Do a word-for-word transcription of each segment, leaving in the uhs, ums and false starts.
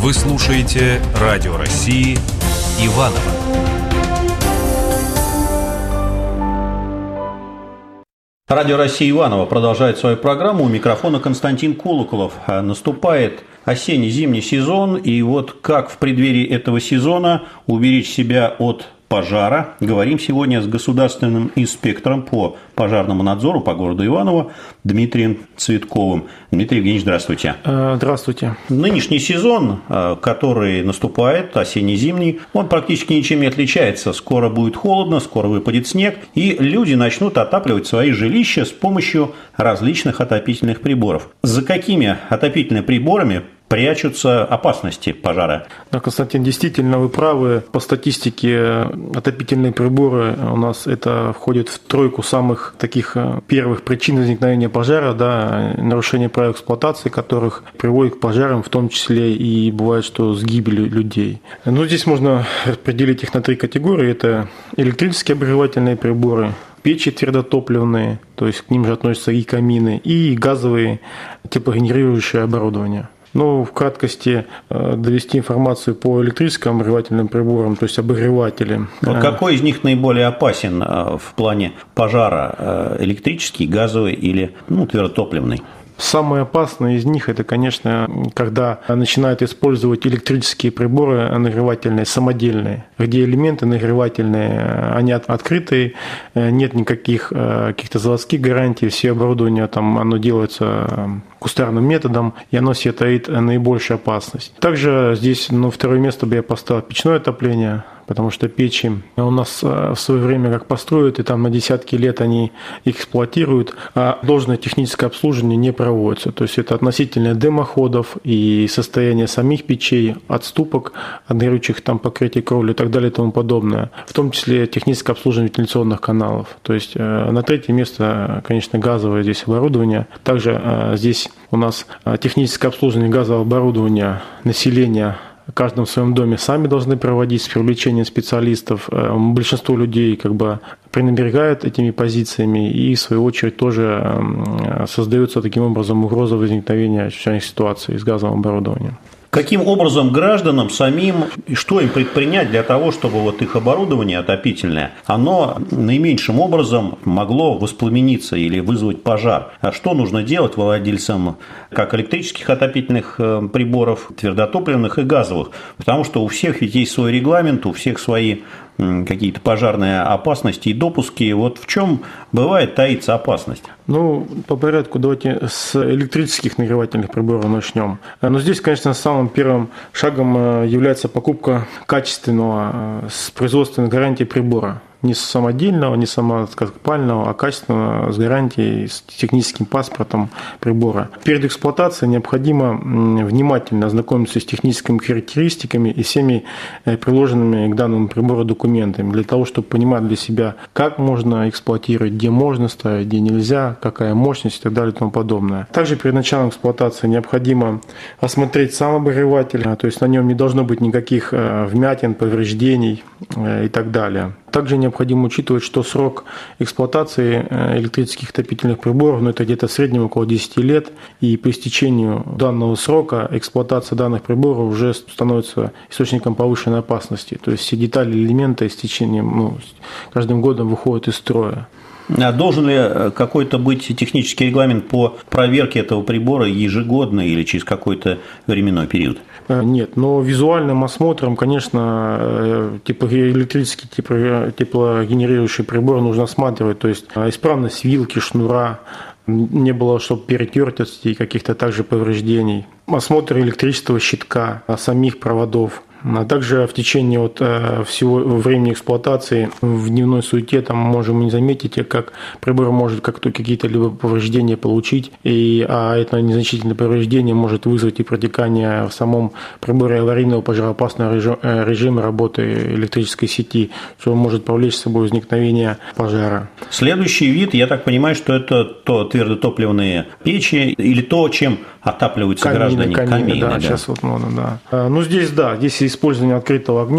Вы слушаете Радио России Иваново. Радио России Иваново продолжает свою программу. У микрофона Константин Колоколов. Наступает осенне-зимний сезон, и вот как в преддверии этого сезона уберечь себя от пожара. Говорим сегодня с государственным инспектором по пожарному надзору по городу Иваново Дмитрием Цветковым. Дмитрий Евгеньевич, здравствуйте. Здравствуйте. Нынешний сезон, который наступает, осенне-зимний, он практически ничем не отличается. Скоро будет холодно, скоро выпадет снег, и люди начнут отапливать свои жилища с помощью различных отопительных приборов. За какими отопительными приборами прячутся опасности пожара? Да, Константин, действительно, вы правы. По статистике отопительные приборы у нас это входит в тройку самых таких первых причин возникновения пожара, да, нарушение правил эксплуатации которых приводит к пожарам, в том числе и бывает, что с гибелью людей. Но здесь можно распределить их на три категории. Это электрические обогревательные приборы, печи твердотопливные, то есть к ним же относятся и камины, и газовые теплогенерирующее оборудование. Ну, в краткости довести информацию по электрическим обогревательным приборам, то есть обогреватели. Какой из них наиболее опасен в плане пожара? Электрический, газовый или ну, твердотопливный? Самое опасное из них – это, конечно, когда начинают использовать электрические приборы нагревательные, самодельные, где элементы нагревательные, они открытые, нет никаких каких-то заводских гарантий, все оборудование там, оно делается кустарным методом, и оно себе таит наибольшую опасность. Также здесь, ну, второе место бы я поставил печное отопление, потому что печи у нас в свое время как построят, и там на десятки лет они эксплуатируют, а должное техническое обслуживание не проводится. То есть это относительно дымоходов и состояние самих печей, отступок от горючих там покрытий кровли и так далее и тому подобное. В том числе техническое обслуживание вентиляционных каналов. То есть на третье место, конечно, газовое здесь оборудование. Также здесь у нас техническое обслуживание газового оборудования населения в каждом своем доме сами должны проводить с привлечением специалистов. Большинство людей как бы пренебрегают этими позициями и, в свою очередь, тоже создается таким образом угроза возникновения чрезвычайных ситуаций с газовым оборудованием. Каким образом гражданам самим, что им предпринять для того, чтобы вот их оборудование отопительное, оно наименьшим образом могло воспламениться или вызвать пожар? А что нужно делать владельцам как электрических отопительных приборов, твердотопливных и газовых? Потому что у всех ведь есть свой регламент, у всех свои какие-то пожарные опасности и допуски. Вот в чем бывает таится опасность? Ну, по порядку давайте с электрических нагревательных приборов начнем. Но здесь, конечно, самым первым шагом является покупка качественного с производственной гарантией прибора. Не самодельного, не самоскопального, а качественного, с гарантией, с техническим паспортом прибора. Перед эксплуатацией необходимо внимательно ознакомиться с техническими характеристиками и всеми приложенными к данному прибору документами, для того, чтобы понимать для себя, как можно эксплуатировать, где можно ставить, где нельзя, какая мощность и так далее и тому подобное. Также перед началом эксплуатации необходимо осмотреть сам обогреватель, то есть на нем не должно быть никаких вмятин, повреждений и так далее. Также необходимо учитывать, что срок эксплуатации электрических отопительных приборов, ну, это где-то в среднем около десяти лет, и по истечению данного срока эксплуатация данных приборов уже становится источником повышенной опасности. То есть все детали, элементы с течением, ну, каждым годом выходят из строя. А должен ли какой-то быть технический регламент по проверке этого прибора ежегодно или через какой-то временной период? Нет, но визуальным осмотром, конечно, электрический теплогенерирующий прибор нужно осматривать, то есть исправность вилки, шнура, не было, чтобы перетертостей, каких-то также повреждений, осмотр электрического щитка, самих проводов. А также в течение вот всего времени эксплуатации в дневной суете там можем не заметить, как прибор может как-то какие-то либо повреждения получить, и, а это незначительное повреждение может вызвать и протекание в самом приборе аварийного пожароопасного режима работы электрической сети, что может повлечь с собой возникновение пожара. Следующий вид, я так понимаю, что это то твердотопливные печи или то, чем отапливаются камины, граждане. Камины, камины, да, да. Сейчас вот можно, да. Ну, здесь, да, здесь использование открытого огня,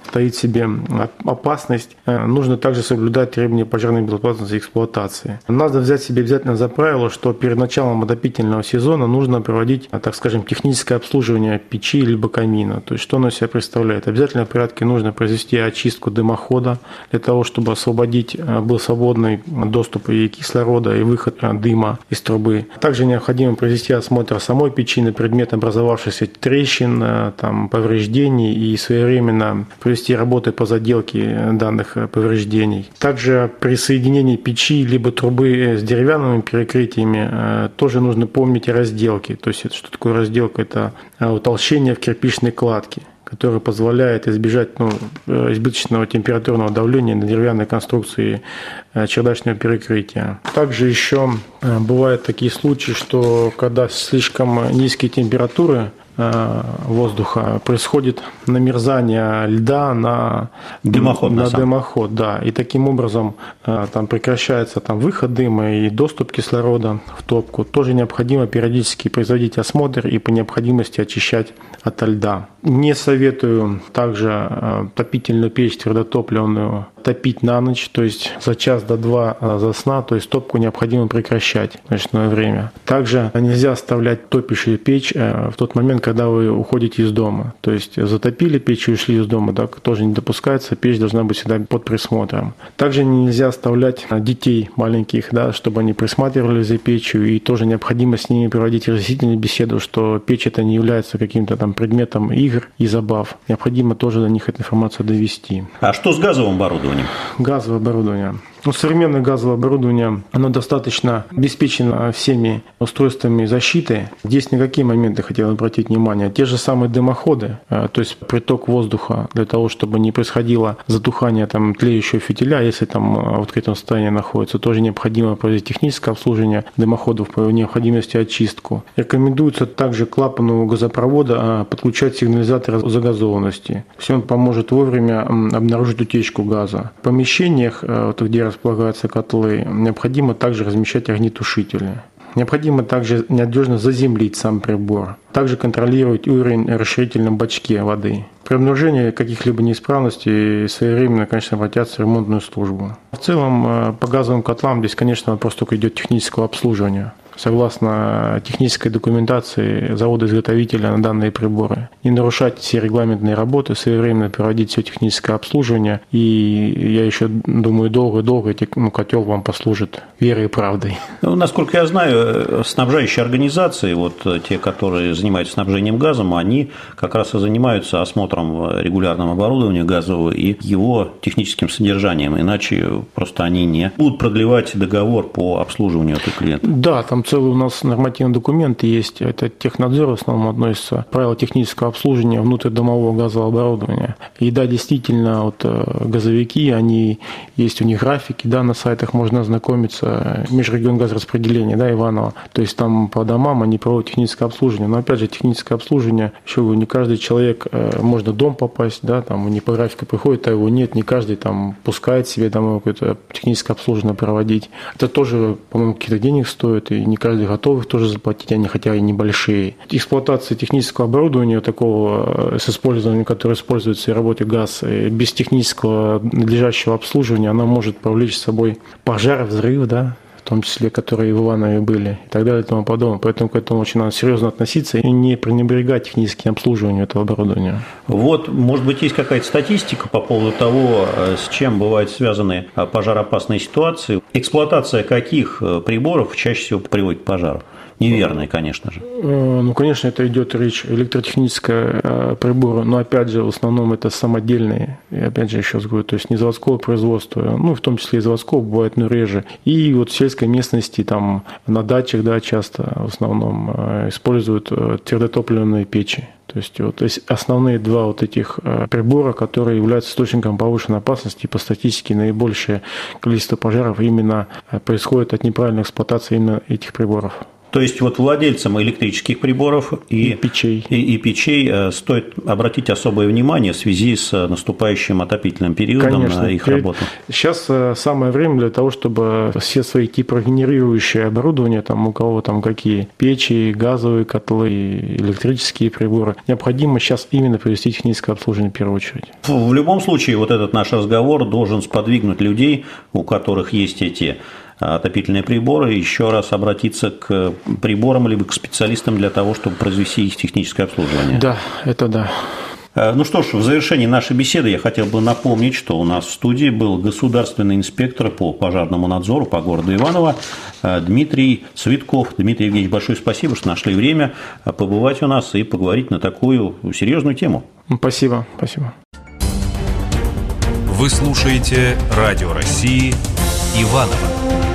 таит в себе опасность, нужно также соблюдать требования пожарной безопасности и эксплуатации. Надо взять себе обязательно за правило, что перед началом отопительного сезона нужно проводить, так скажем, техническое обслуживание печи либо камина. То есть что оно из себя представляет? Обязательно в порядке нужно произвести очистку дымохода для того, чтобы освободить, был свободный доступ и кислорода, и выход дыма из трубы. Также необходимо произвести осмотр самой печи на предмет образовавшихся трещин, там, повреждений и своевременно провести работы по заделке данных повреждений. Также при соединении печи либо трубы с деревянными перекрытиями тоже нужно помнить о разделке. То есть что такое разделка? Это утолщение в кирпичной кладке, который позволяет избежать ну, избыточного температурного давления на деревянной конструкции чердачного перекрытия. Также еще бывают такие случаи, что когда слишком низкие температуры воздуха происходит намерзание льда на дымоход, на на дымоход, да, и таким образом там прекращается там выход дыма и доступ кислорода в топку. Тоже необходимо периодически производить осмотр и по необходимости очищать от льда. Не советую также топительную печь твердотопливную топить на ночь, то есть за час до два за сна, то есть топку необходимо прекращать в ночное время. Также нельзя оставлять топящую печь в тот момент, когда вы уходите из дома. То есть затопили печь и ушли из дома, так тоже не допускается, печь должна быть всегда под присмотром. Также нельзя оставлять детей маленьких, да, чтобы они присматривали за печью, и тоже необходимо с ними проводить разъяснительную беседу, что печь это не является каким-то там предметом игр и забав. Необходимо тоже до них эту информацию довести. А что с газовым оборудованием? Газовое оборудование. Ну, современное газовое оборудование, оно достаточно обеспечено всеми устройствами защиты. Здесь на какие моменты хотел обратить внимание? Те же самые дымоходы, то есть приток воздуха для того, чтобы не происходило затухание там, тлеющего фитиля, если там в открытом состоянии находится, тоже необходимо проводить техническое обслуживание дымоходов по необходимости очистку. Рекомендуется также к клапану газопровода подключать сигнализатор загазованности. Все он поможет вовремя обнаружить утечку газа. В помещениях, где располагаются котлы, необходимо также размещать огнетушители. Необходимо также надежно заземлить сам прибор. Также контролировать уровень в расширительном бачке воды. При обнаружении каких-либо неисправностей своевременно, конечно, обратятся в ремонтную службу. В целом, по газовым котлам здесь, конечно, вопрос только идет технического обслуживания. Согласно технической документации завода-изготовителя на данные приборы. Не нарушать все регламентные работы, своевременно проводить все техническое обслуживание. И я еще думаю, долго-долго ну, котел вам послужит верой и правдой. Ну, насколько я знаю, снабжающие организации, вот те, которые занимаются снабжением газом, они как раз и занимаются осмотром регулярного оборудования газового и его техническим содержанием. Иначе просто они не будут продлевать договор по обслуживанию этого клиента. Да, там целый у нас нормативный документ есть, это технадзор в основном относится, правила технического обслуживания внутридомового газового оборудования. И да, действительно, вот газовики, они есть у них графики, да, на сайтах можно ознакомиться, межрегионгазораспределение, да, Иваново, то есть там по домам они проводят техническое обслуживание, но опять же техническое обслуживание, еще не каждый человек, можно в дом попасть, да, там не по графику приходит, а его нет, не каждый там пускает себе домой какое-то техническое обслуживание проводить. Это тоже, по-моему, каких-то денег стоит, и не каждый готов их тоже заплатить, они хотя и небольшие. Эксплуатация технического оборудования такого с использованием, которое используется в работе газ, без технического надлежащего обслуживания, она может повлечь с собой пожар, взрыв, да, в том числе, которые в Иванове были, и так далее, и тому подобное. Поэтому к этому очень надо серьезно относиться и не пренебрегать техническим обслуживанием этого оборудования. Вот, может быть, есть какая-то статистика по поводу того, с чем бывают связаны пожароопасные ситуации? Эксплуатация каких приборов чаще всего приводит к пожару? Неверные, конечно же. Ну, конечно, это идет речь электротехническая приборы, но опять же, в основном это самодельные, и опять же, еще раз говорю, то есть не заводского производства, ну, в том числе и заводского бывает, но реже. И вот в сельской местности, там, на дачах, да, часто в основном используют твердотопливные печи. То есть вот основные два вот этих прибора, которые являются источником повышенной опасности, по статистике наибольшее количество пожаров именно происходит от неправильной эксплуатации именно этих приборов. То есть вот владельцам электрических приборов и, и печей, и, и печей стоит обратить особое внимание в связи с наступающим отопительным периодом Конечно. на их работу. Сейчас самое время для того, чтобы все свои теплогенерирующие оборудования, там у кого там какие печи, газовые котлы, электрические приборы, необходимо сейчас именно привести техническое обслуживание в первую очередь. В любом случае, вот этот наш разговор должен сподвигнуть людей, у которых есть эти отопительные приборы, еще раз обратиться к приборам либо к специалистам для того, чтобы произвести их техническое обслуживание. Да, это да. Ну что ж, в завершении нашей беседы я хотел бы напомнить, что у нас в студии был государственный инспектор по пожарному надзору по городу Иваново Дмитрий Цветков. Дмитрий Евгеньевич, большое спасибо, что нашли время побывать у нас и поговорить на такую серьезную тему. Спасибо, спасибо. Вы слушаете Радио России Иваново.